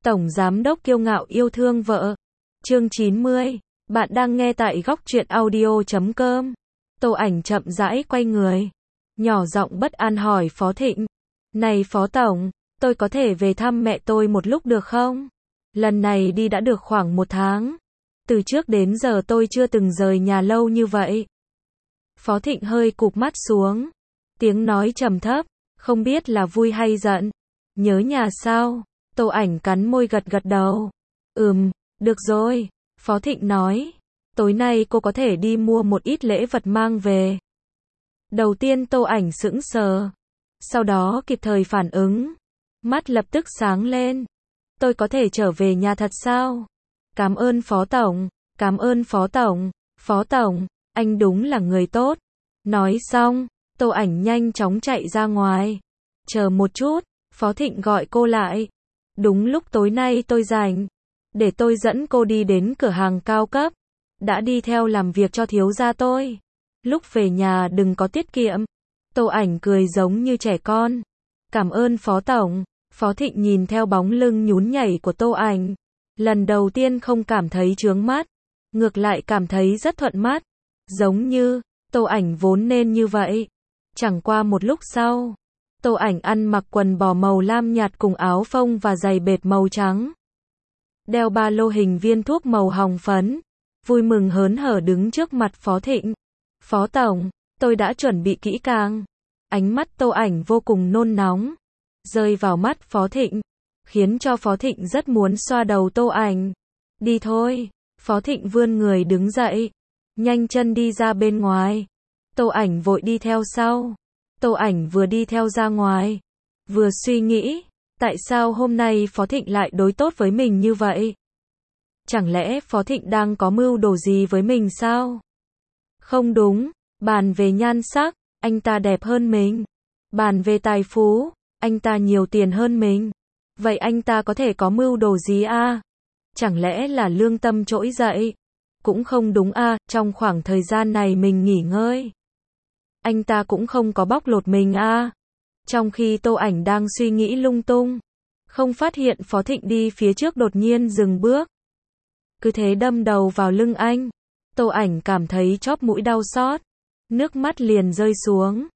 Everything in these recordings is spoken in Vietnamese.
Tổng giám đốc kiêu ngạo yêu thương vợ. Chương 90. Bạn đang nghe tại góc truyện audio.com. Tô Ảnh chậm rãi quay người, nhỏ giọng bất an hỏi Phó Thịnh. Này Phó Tổng, tôi có thể về thăm mẹ tôi một lúc được không? Lần này đi đã được khoảng 1 tháng. Từ trước đến giờ tôi chưa từng rời nhà lâu như vậy. Phó Thịnh hơi cụp mắt xuống. Tiếng nói trầm thấp, không biết là vui hay giận. Nhớ nhà sao? Tô Ảnh cắn môi gật gật đầu. Được rồi. Phó Thịnh nói. Tối nay cô có thể đi mua một ít lễ vật mang về. Đầu tiên Tô Ảnh sững sờ. Sau đó kịp thời phản ứng. Mắt lập tức sáng lên. Tôi có thể trở về nhà thật sao? Cảm ơn Phó Tổng. Cảm ơn Phó Tổng. Phó Tổng, anh đúng là người tốt. Nói xong, Tô Ảnh nhanh chóng chạy ra ngoài. Chờ một chút, Phó Thịnh gọi cô lại. Đúng lúc tối nay tôi rảnh. Để tôi dẫn cô đi đến cửa hàng cao cấp. Đã đi theo làm việc cho thiếu gia tôi. Lúc về nhà đừng có tiết kiệm. Tô Ảnh cười giống như trẻ con. Cảm ơn Phó Tổng. Phó Thịnh nhìn theo bóng lưng nhún nhảy của Tô Ảnh. Lần đầu tiên không cảm thấy chướng mắt. Ngược lại cảm thấy rất thuận mắt. Giống như, Tô Ảnh vốn nên như vậy. Chẳng qua một lúc sau, Tô Ảnh ăn mặc quần bò màu lam nhạt cùng áo phông và giày bệt màu trắng. Đeo ba lô hình viên thuốc màu hồng phấn. Vui mừng hớn hở đứng trước mặt Phó Thịnh. Phó Tổng, tôi đã chuẩn bị kỹ càng. Ánh mắt Tô Ảnh vô cùng nôn nóng. Rơi vào mắt Phó Thịnh. Khiến cho Phó Thịnh rất muốn xoa đầu Tô Ảnh. Đi thôi. Phó Thịnh vươn người đứng dậy. Nhanh chân đi ra bên ngoài. Tô Ảnh vội đi theo sau. Tô Ảnh vừa đi theo ra ngoài, vừa suy nghĩ, tại sao hôm nay Phó Thịnh lại đối tốt với mình như vậy? Chẳng lẽ Phó Thịnh đang có mưu đồ gì với mình sao? Không đúng, bàn về nhan sắc, anh ta đẹp hơn mình. Bàn về tài phú, anh ta nhiều tiền hơn mình. Vậy anh ta có thể có mưu đồ gì à? Chẳng lẽ là lương tâm trỗi dậy? Cũng không đúng à, trong khoảng thời gian này mình nghỉ ngơi. Anh ta cũng không có bóc lột mình à. Trong khi Tô Ảnh đang suy nghĩ lung tung, không phát hiện Phó Thịnh đi phía trước đột nhiên dừng bước. Cứ thế đâm đầu vào lưng anh. Tô Ảnh cảm thấy chóp mũi đau xót. Nước mắt liền rơi xuống.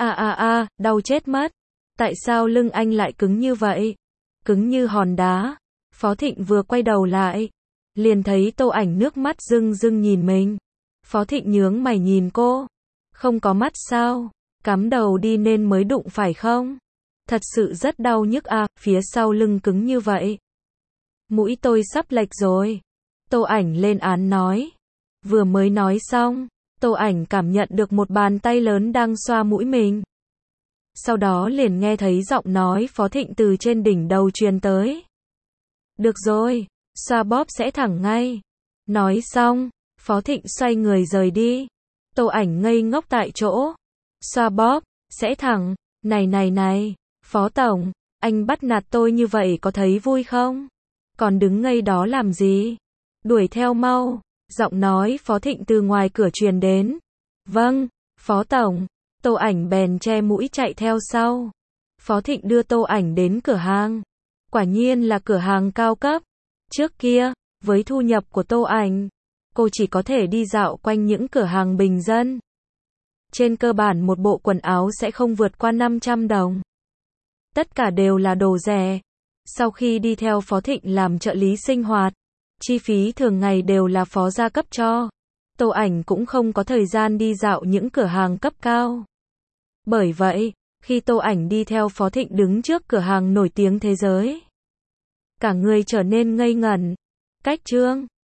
Đau chết mất. Tại sao lưng anh lại cứng như vậy? Cứng như hòn đá. Phó Thịnh vừa quay đầu lại, liền thấy Tô Ảnh nước mắt rưng rưng nhìn mình. Phó Thịnh nhướng mày nhìn cô. Không có mắt sao? Cắm đầu đi nên mới đụng phải không? Thật sự rất đau nhức à, phía sau lưng cứng như vậy. Mũi tôi sắp lệch rồi. Tô Ảnh lên án nói. Vừa mới nói xong, Tô Ảnh cảm nhận được một bàn tay lớn đang xoa mũi mình. Sau đó liền nghe thấy giọng nói Phó Thịnh từ trên đỉnh đầu truyền tới. Được rồi, xoa bóp sẽ thẳng ngay. Nói xong, Phó Thịnh xoay người rời đi. Tô Ảnh ngây ngốc tại chỗ. Xoa bóp, sẽ thẳng, này, Phó Tổng, anh bắt nạt tôi như vậy có thấy vui không? Còn đứng ngây đó làm gì? Đuổi theo mau, giọng nói Phó Thịnh từ ngoài cửa truyền đến. Vâng, Phó Tổng. Tô Ảnh bèn che mũi chạy theo sau. Phó Thịnh đưa Tô Ảnh đến cửa hàng. Quả nhiên là cửa hàng cao cấp. Trước kia, với thu nhập của Tô Ảnh, cô chỉ có thể đi dạo quanh những cửa hàng bình dân. Trên cơ bản một bộ quần áo sẽ không vượt qua 500 đồng. Tất cả đều là đồ rẻ. Sau khi đi theo Phó Thịnh làm trợ lý sinh hoạt, chi phí thường ngày đều là Phó gia cấp cho. Tô Ảnh cũng không có thời gian đi dạo những cửa hàng cấp cao. Bởi vậy, khi Tô Ảnh đi theo Phó Thịnh đứng trước cửa hàng nổi tiếng thế giới, cả người trở nên ngây ngẩn. Cách chương